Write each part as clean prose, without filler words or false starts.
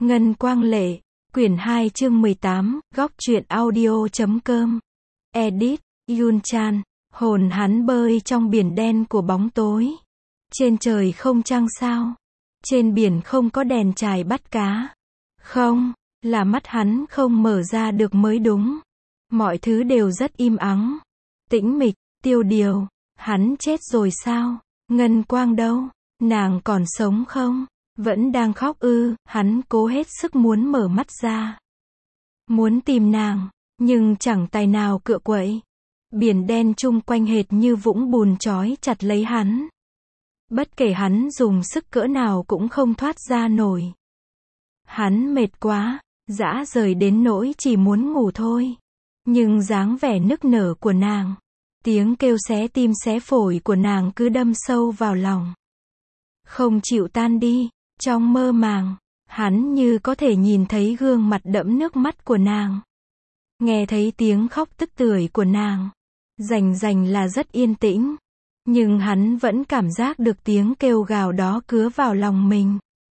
Ngân Quang Lệ, quyển 2 chương 18, góc truyện audio.com. Edit, Yun Chan. Hồn hắn bơi trong biển đen của bóng tối. Trên trời không trăng sao. Trên biển không có đèn chài bắt cá. Không, là mắt hắn không mở ra được mới đúng. Mọi thứ đều rất im ắng. Tĩnh mịch, tiêu điều. Hắn chết rồi sao? Ngân Quang đâu? Nàng còn sống không? Vẫn đang khóc ư? Hắn cố hết sức muốn mở mắt ra. Muốn tìm nàng, nhưng chẳng tài nào cựa quậy. Biển đen chung quanh hệt như vũng bùn trói chặt lấy hắn. Bất kể hắn dùng sức cỡ nào cũng không thoát ra nổi. Hắn mệt quá, dã rời đến nỗi chỉ muốn ngủ thôi. Nhưng dáng vẻ nức nở của nàng, tiếng kêu xé tim xé phổi của nàng cứ đâm sâu vào lòng. Không chịu tan đi. Trong mơ màng, hắn như có thể nhìn thấy gương mặt đẫm nước mắt của nàng. Nghe thấy tiếng khóc tức tưởi của nàng. Rành là rất yên tĩnh. Nhưng hắn vẫn cảm giác được tiếng kêu gào đó cứa vào lòng mình.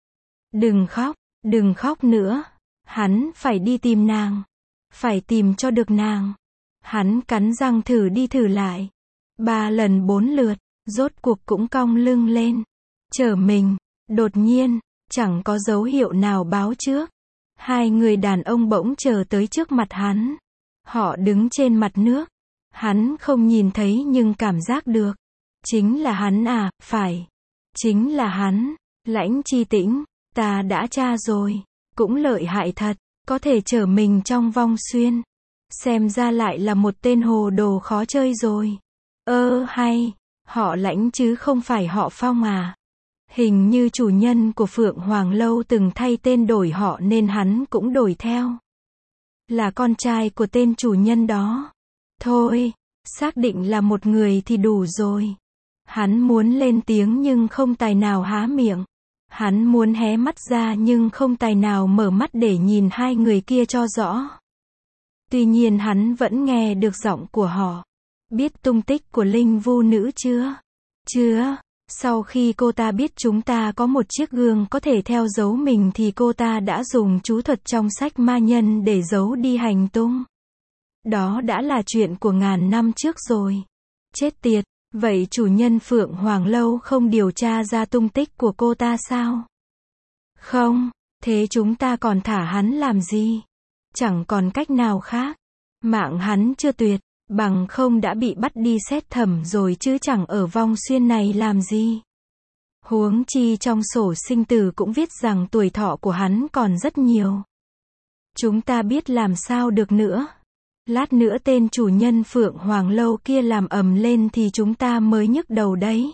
Đừng khóc nữa. Hắn phải đi tìm nàng. Phải tìm cho được nàng. Hắn cắn răng thử đi thử lại. 3 lần 4 lượt, rốt cuộc cũng cong lưng lên. Trở mình. Đột nhiên, chẳng có dấu hiệu nào báo trước. 2 người đàn ông bỗng chờ tới trước mặt hắn. Họ đứng trên mặt nước. Hắn không nhìn thấy nhưng cảm giác được. Chính là hắn à, phải. Chính là hắn. Lãnh Chi Tĩnh, ta đã tra rồi. Cũng lợi hại thật, có thể chở mình trong vong xuyên. Xem ra lại là một tên hồ đồ khó chơi rồi. Hay, họ Lãnh chứ không phải họ Phong à. Hình như chủ nhân của Phượng Hoàng Lâu từng thay tên đổi họ nên hắn cũng đổi theo. Là con trai của tên chủ nhân đó. Thôi, xác định là một người thì đủ rồi. Hắn muốn lên tiếng nhưng không tài nào há miệng. Hắn muốn hé mắt ra nhưng không tài nào mở mắt để nhìn 2 người kia cho rõ. Tuy nhiên hắn vẫn nghe được giọng của họ. Biết tung tích của Linh Vu Nữ chưa? Chưa. Sau khi cô ta biết chúng ta có một chiếc gương có thể theo dấu mình thì cô ta đã dùng chú thuật trong sách ma nhân để giấu đi hành tung. Đó đã là chuyện của ngàn năm trước rồi. Chết tiệt, vậy chủ nhân Phượng Hoàng Lâu không điều tra ra tung tích của cô ta sao? Không, thế chúng ta còn thả hắn làm gì? Chẳng còn cách nào khác. Mạng hắn chưa tuyệt. Bằng không đã bị bắt đi xét thẩm rồi chứ chẳng ở vong xuyên này làm gì. Huống chi trong sổ sinh tử cũng viết rằng tuổi thọ của hắn còn rất nhiều. Chúng ta biết làm sao được nữa. Lát nữa tên chủ nhân Phượng Hoàng Lâu kia làm ầm lên thì chúng ta mới nhức đầu đấy.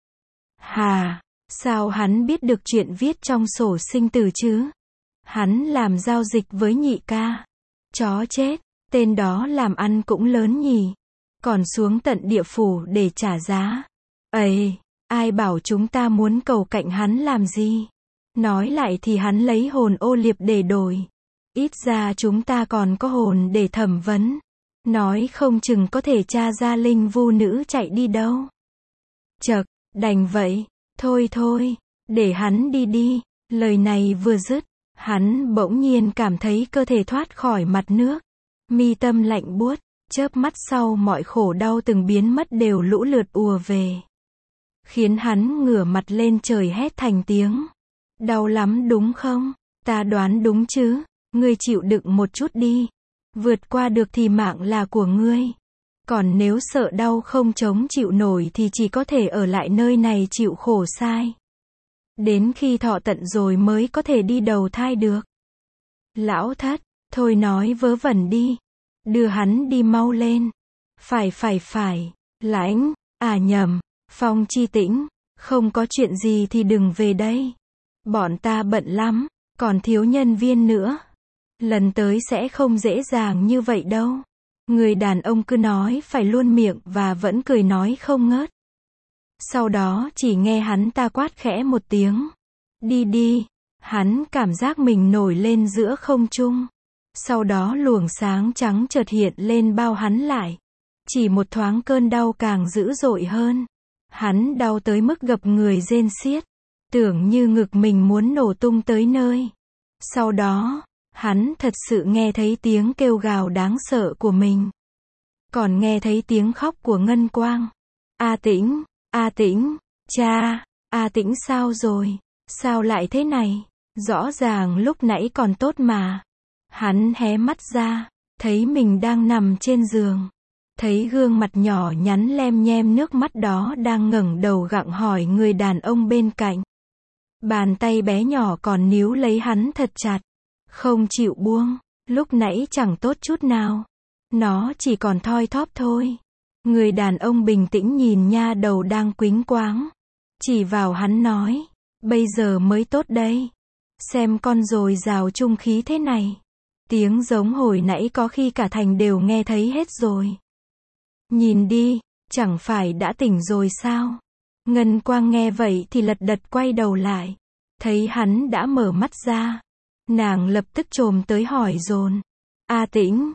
Hà, sao hắn biết được chuyện viết trong sổ sinh tử chứ? Hắn làm giao dịch với nhị ca. Chó chết. Tên đó làm ăn cũng lớn nhỉ. Còn xuống tận địa phủ để trả giá. Ây, ai bảo chúng ta muốn cầu cạnh hắn làm gì? Nói lại thì hắn lấy hồn ô liệp để đổi. Ít ra chúng ta còn có hồn để thẩm vấn. Nói không chừng có thể tra ra Linh Vu Nữ chạy đi đâu. Chậc, đành vậy. Thôi, để hắn đi. Lời này vừa dứt, hắn bỗng nhiên cảm thấy cơ thể thoát khỏi mặt nước. Mi tâm lạnh buốt, chớp mắt sau mọi khổ đau từng biến mất đều lũ lượt ùa về. Khiến hắn ngửa mặt lên trời hét thành tiếng. Đau lắm đúng không? Ta đoán đúng chứ? Ngươi chịu đựng một chút đi. Vượt qua được thì mạng là của ngươi. Còn nếu sợ đau không chống chịu nổi thì chỉ có thể ở lại nơi này chịu khổ sai. Đến khi thọ tận rồi mới có thể đi đầu thai được. Lão thất. Thôi nói vớ vẩn đi. Đưa hắn đi mau lên. Phải. Lãnh, nhầm. Phong Chi Tĩnh. Không có chuyện gì thì đừng về đây. Bọn ta bận lắm. Còn thiếu nhân viên nữa. Lần tới sẽ không dễ dàng như vậy đâu. Người đàn ông cứ nói phải luôn miệng và vẫn cười nói không ngớt. Sau đó chỉ nghe hắn ta quát khẽ một tiếng. Đi. Hắn cảm giác mình nổi lên giữa không trung. Sau đó luồng sáng trắng chợt hiện lên bao hắn lại. Chỉ một thoáng cơn đau càng dữ dội hơn. Hắn đau tới mức gập người rên xiết. Tưởng như ngực mình muốn nổ tung tới nơi. Sau đó, hắn thật sự nghe thấy tiếng kêu gào đáng sợ của mình. Còn nghe thấy tiếng khóc của Ngân Quang. A Tĩnh, cha, A Tĩnh sao rồi? Sao lại thế này? Rõ ràng lúc nãy còn tốt mà. Hắn hé mắt ra, thấy mình đang nằm trên giường. Thấy gương mặt nhỏ nhắn lem nhem nước mắt đó đang ngẩng đầu gặng hỏi người đàn ông bên cạnh. Bàn tay bé nhỏ còn níu lấy hắn thật chặt, không chịu buông. Lúc nãy chẳng tốt chút nào. Nó chỉ còn thoi thóp thôi. Người đàn ông bình tĩnh nhìn nha đầu đang quính quáng. Chỉ vào hắn nói, bây giờ mới tốt đây. Xem con dồi dào trung khí thế này. Tiếng giống hồi nãy có khi cả thành đều nghe thấy hết rồi. Nhìn đi, chẳng phải đã tỉnh rồi sao? Ngân Quang nghe vậy thì lật đật quay đầu lại. Thấy hắn đã mở mắt ra. Nàng lập tức chồm tới hỏi dồn. A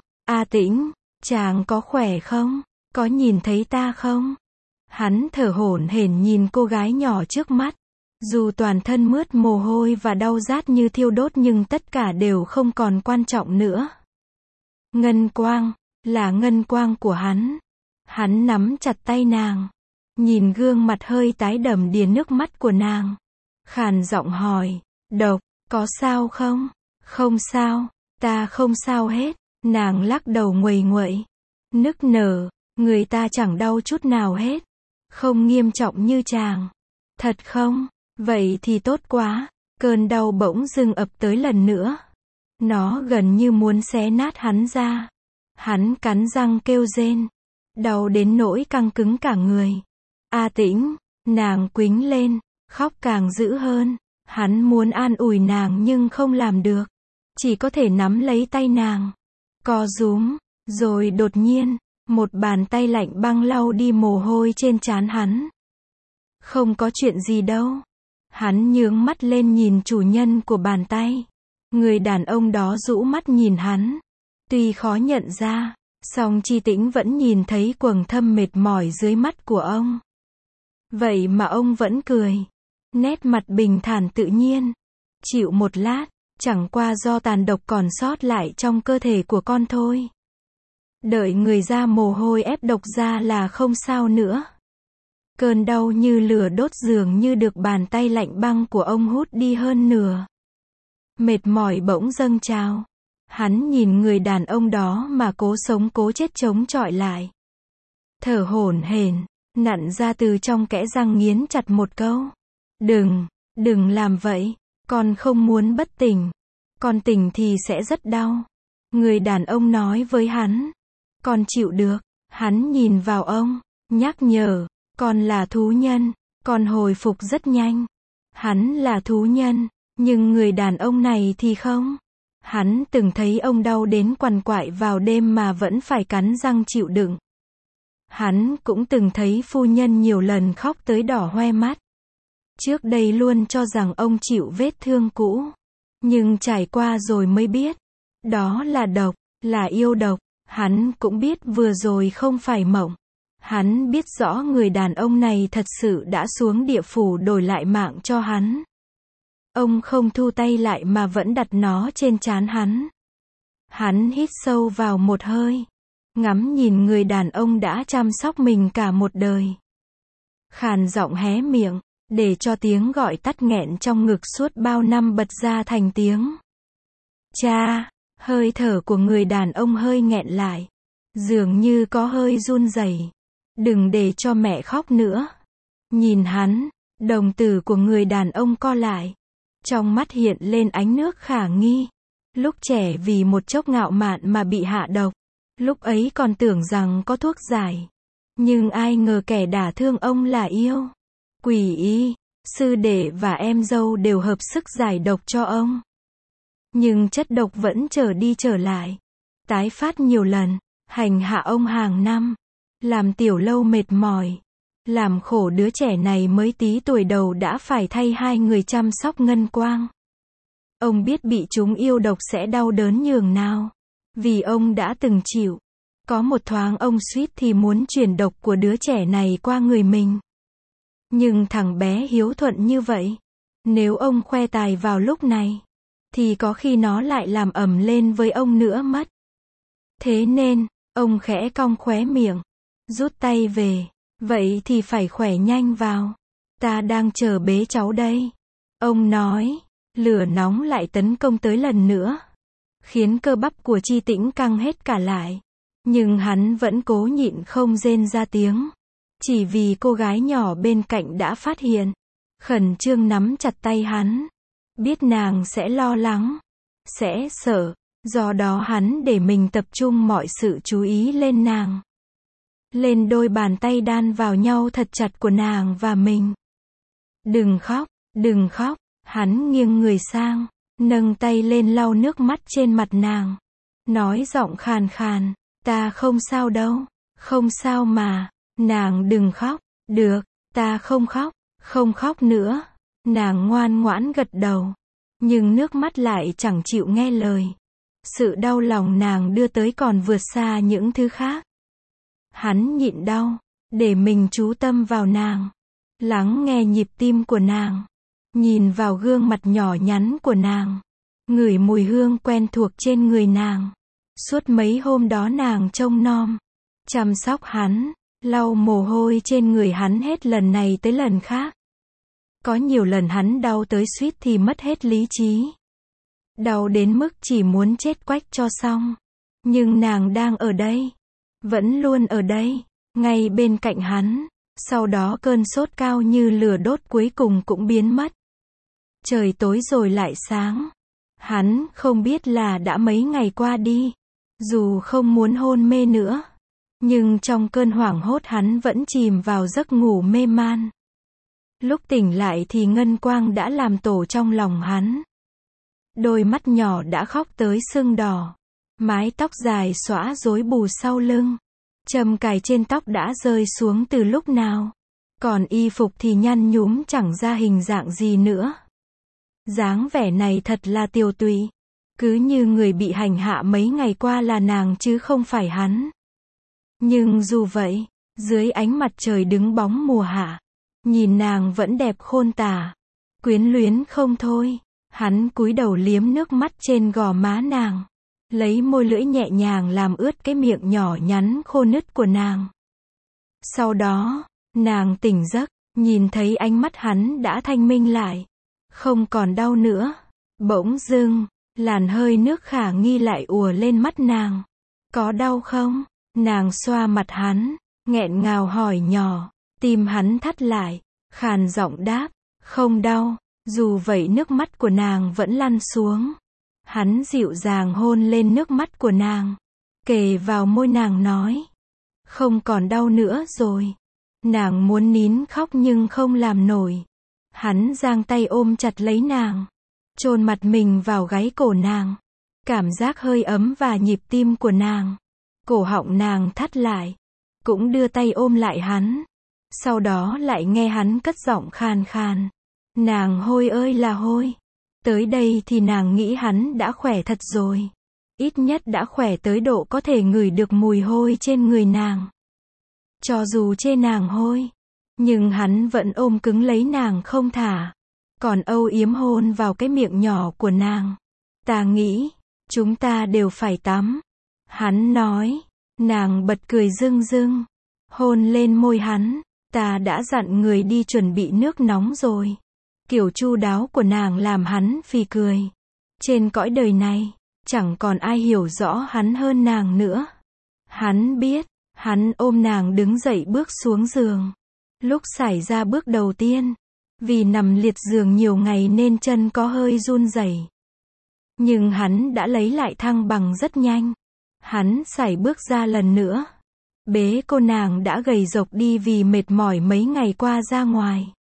Tĩnh, chàng có khỏe không? Có nhìn thấy ta không? Hắn thở hổn hển nhìn cô gái nhỏ trước mắt. Dù toàn thân mướt mồ hôi và đau rát như thiêu đốt nhưng tất cả đều không còn quan trọng nữa. Ngân Quang, là Ngân Quang của hắn. Hắn nắm chặt tay nàng. Nhìn gương mặt hơi tái đầm đìa nước mắt của nàng. Khàn giọng hỏi, Độc, có sao không? Không sao, ta không sao hết. Nàng lắc đầu nguầy nguậy. Nức nở, người ta chẳng đau chút nào hết. Không nghiêm trọng như chàng. Thật không? Vậy thì tốt quá. Cơn đau bỗng dưng ập tới lần nữa. Nó gần như muốn xé nát hắn ra. Hắn cắn răng kêu rên. Đau đến nỗi căng cứng cả người. A Tĩnh, nàng quính lên, khóc càng dữ hơn. Hắn muốn an ủi nàng nhưng không làm được. Chỉ có thể nắm lấy tay nàng. Co rúm, rồi đột nhiên, một bàn tay lạnh băng lau đi mồ hôi trên trán hắn. Không có chuyện gì đâu. Hắn nhướng mắt lên nhìn chủ nhân của bàn tay. Người đàn ông đó rũ mắt nhìn hắn. Tuy khó nhận ra, song Chi Tĩnh vẫn nhìn thấy quầng thâm mệt mỏi dưới mắt của ông. Vậy mà ông vẫn cười. Nét mặt bình thản tự nhiên. Chịu một lát, chẳng qua do tàn độc còn sót lại trong cơ thể của con thôi. Đợi người ra mồ hôi ép độc ra là không sao nữa. Cơn đau như lửa đốt dường như được bàn tay lạnh băng của ông hút đi hơn nửa. Mệt mỏi bỗng dâng trào. Hắn nhìn người đàn ông đó mà cố sống cố chết chống chọi lại. Thở hổn hển, nặn ra từ trong kẽ răng nghiến chặt một câu. Đừng làm vậy, con không muốn bất tỉnh. Con tỉnh thì sẽ rất đau. Người đàn ông nói với hắn. Con chịu được. Hắn nhìn vào ông, nhắc nhở. Con là thú nhân, con hồi phục rất nhanh. Hắn là thú nhân, nhưng người đàn ông này thì không. Hắn từng thấy ông đau đến quằn quại vào đêm mà vẫn phải cắn răng chịu đựng. Hắn cũng từng thấy phu nhân nhiều lần khóc tới đỏ hoe mắt. Trước đây luôn cho rằng ông chịu vết thương cũ. Nhưng trải qua rồi mới biết. Đó là độc, là yêu độc. Hắn cũng biết vừa rồi không phải mộng. Hắn biết rõ người đàn ông này thật sự đã xuống địa phủ đổi lại mạng cho hắn. Ông không thu tay lại mà vẫn đặt nó trên trán hắn. Hắn hít sâu vào một hơi. Ngắm nhìn người đàn ông đã chăm sóc mình cả một đời. Khàn giọng hé miệng, để cho tiếng gọi tắt nghẹn trong ngực suốt bao năm bật ra thành tiếng. Cha, hơi thở của người đàn ông hơi nghẹn lại. Dường như có hơi run rẩy. Đừng để cho mẹ khóc nữa. Nhìn hắn, đồng tử của người đàn ông co lại. Trong mắt hiện lên ánh nước khả nghi. Lúc trẻ vì một chốc ngạo mạn mà bị hạ độc. Lúc ấy còn tưởng rằng có thuốc giải. Nhưng ai ngờ kẻ đả thương ông là yêu. Quỷ y, sư đệ và em dâu đều hợp sức giải độc cho ông. Nhưng chất độc vẫn trở đi trở lại. Tái phát nhiều lần, hành hạ ông hàng năm. Làm Tiểu Lâu mệt mỏi. Làm khổ đứa trẻ này mới tí tuổi đầu đã phải thay hai người chăm sóc Ngân Quang. Ông biết bị chúng yêu độc sẽ đau đớn nhường nào. Vì ông đã từng chịu. Có một thoáng ông suýt thì muốn chuyển độc của đứa trẻ này qua người mình. Nhưng thằng bé hiếu thuận như vậy. Nếu ông khoe tài vào lúc này, thì có khi nó lại làm ầm lên với ông nữa mất. Thế nên, ông khẽ cong khóe miệng, rút tay về, vậy thì phải khỏe nhanh vào. Ta đang chờ bế cháu đây. Ông nói, lửa nóng lại tấn công tới lần nữa, khiến cơ bắp của Chi Tĩnh căng hết cả lại. Nhưng hắn vẫn cố nhịn không rên ra tiếng. Chỉ vì cô gái nhỏ bên cạnh đã phát hiện, khẩn trương nắm chặt tay hắn. Biết nàng sẽ lo lắng, sẽ sợ, do đó hắn để mình tập trung mọi sự chú ý lên nàng. Lên đôi bàn tay đan vào nhau thật chặt của nàng và mình. Đừng khóc, hắn nghiêng người sang, nâng tay lên lau nước mắt trên mặt nàng. Nói giọng khàn khàn, ta không sao đâu, không sao mà, nàng đừng khóc, được, ta không khóc nữa. Nàng ngoan ngoãn gật đầu, nhưng nước mắt lại chẳng chịu nghe lời. Sự đau lòng nàng đưa tới còn vượt xa những thứ khác. Hắn nhịn đau, để mình chú tâm vào nàng, lắng nghe nhịp tim của nàng, nhìn vào gương mặt nhỏ nhắn của nàng, ngửi mùi hương quen thuộc trên người nàng. Suốt mấy hôm đó nàng trông nom, chăm sóc hắn, lau mồ hôi trên người hắn hết lần này tới lần khác. Có nhiều lần hắn đau tới suýt thì mất hết lý trí. Đau đến mức chỉ muốn chết quách cho xong. Nhưng nàng đang ở đây, vẫn luôn ở đây, ngay bên cạnh hắn. Sau đó cơn sốt cao như lửa đốt cuối cùng cũng biến mất. Trời tối rồi lại sáng. Hắn không biết là đã mấy ngày qua đi. Dù không muốn hôn mê nữa, nhưng trong cơn hoảng hốt hắn vẫn chìm vào giấc ngủ mê man. Lúc tỉnh lại thì ngân quang đã làm tổ trong lòng hắn. Đôi mắt nhỏ đã khóc tới sưng đỏ. Mái tóc dài xõa rối bù sau lưng. Châm cài trên tóc đã rơi xuống từ lúc nào. Còn y phục thì nhăn nhúm chẳng ra hình dạng gì nữa. Dáng vẻ này thật là tiều tụy. Cứ như người bị hành hạ mấy ngày qua là nàng chứ không phải hắn. Nhưng dù vậy, dưới ánh mặt trời đứng bóng mùa hạ, nhìn nàng vẫn đẹp khôn tả, quyến luyến không thôi. Hắn cúi đầu liếm nước mắt trên gò má nàng, lấy môi lưỡi nhẹ nhàng làm ướt cái miệng nhỏ nhắn khô nứt của nàng. Sau đó, nàng tỉnh giấc, nhìn thấy ánh mắt hắn đã thanh minh lại, không còn đau nữa. Bỗng dưng, làn hơi nước khả nghi lại ùa lên mắt nàng. Có đau không? Nàng xoa mặt hắn, nghẹn ngào hỏi nhỏ. Tim hắn thắt lại, khàn giọng đáp, không đau. Dù vậy nước mắt của nàng vẫn lăn xuống. Hắn dịu dàng hôn lên nước mắt của nàng, kề vào môi nàng nói, không còn đau nữa rồi. Nàng muốn nín khóc nhưng không làm nổi. Hắn giang tay ôm chặt lấy nàng, chôn mặt mình vào gáy cổ nàng. Cảm giác hơi ấm và nhịp tim của nàng. Cổ họng nàng thắt lại, cũng đưa tay ôm lại hắn. Sau đó lại nghe hắn cất giọng khàn khàn, nàng hôi ơi là hôi. Tới đây thì nàng nghĩ hắn đã khỏe thật rồi. Ít nhất đã khỏe tới độ có thể ngửi được mùi hôi trên người nàng. Cho dù chê nàng hôi, nhưng hắn vẫn ôm cứng lấy nàng không thả. Còn âu yếm hôn vào cái miệng nhỏ của nàng. Ta nghĩ, chúng ta đều phải tắm. Hắn nói, nàng bật cười rưng rưng, hôn lên môi hắn. Ta đã dặn người đi chuẩn bị nước nóng rồi. Kiểu chu đáo của nàng làm hắn phì cười. Trên cõi đời này, chẳng còn ai hiểu rõ hắn hơn nàng nữa. Hắn biết, hắn ôm nàng đứng dậy bước xuống giường. Lúc xảy ra bước đầu tiên, vì nằm liệt giường nhiều ngày nên chân có hơi run rẩy. Nhưng hắn đã lấy lại thăng bằng rất nhanh. Hắn sải bước ra lần nữa. Bế cô nàng đã gầy rộc đi vì mệt mỏi mấy ngày qua ra ngoài.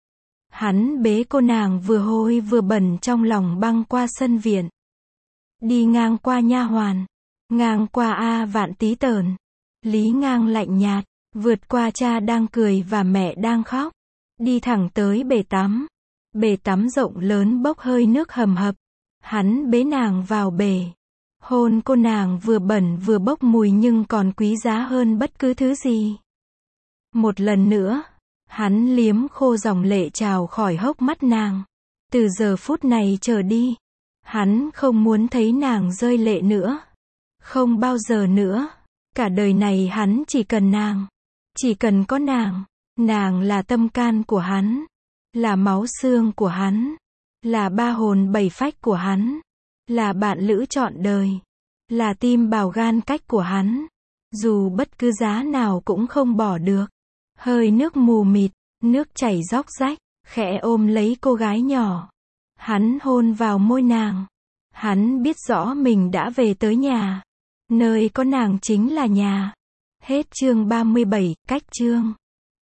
Hắn bế cô nàng vừa hôi vừa bẩn trong lòng băng qua sân viện. Đi ngang qua nha hoàn, ngang qua A Vạn tí tởn, Lý Ngang lạnh nhạt, vượt qua cha đang cười và mẹ đang khóc. Đi thẳng tới bể tắm. Bể tắm rộng lớn bốc hơi nước hầm hập. Hắn bế nàng vào bể. Hôn cô nàng vừa bẩn vừa bốc mùi nhưng còn quý giá hơn bất cứ thứ gì. Một lần nữa, hắn liếm khô dòng lệ trào khỏi hốc mắt nàng. Từ giờ phút này trở đi, Hắn không muốn thấy nàng rơi lệ nữa. Không bao giờ nữa. Cả đời này hắn chỉ cần nàng. Chỉ cần có nàng. Nàng là tâm can của hắn. Là máu xương của hắn. Là ba hồn bảy phách của hắn. Là bạn lữ trọn đời. Là tim bào gan cách của hắn. Dù bất cứ giá nào cũng không bỏ được. Hơi nước mù mịt, nước chảy róc rách, khẽ ôm lấy cô gái nhỏ. Hắn hôn vào môi nàng. Hắn biết rõ mình đã về tới nhà. Nơi có nàng chính là nhà. Hết chương 37, cách chương.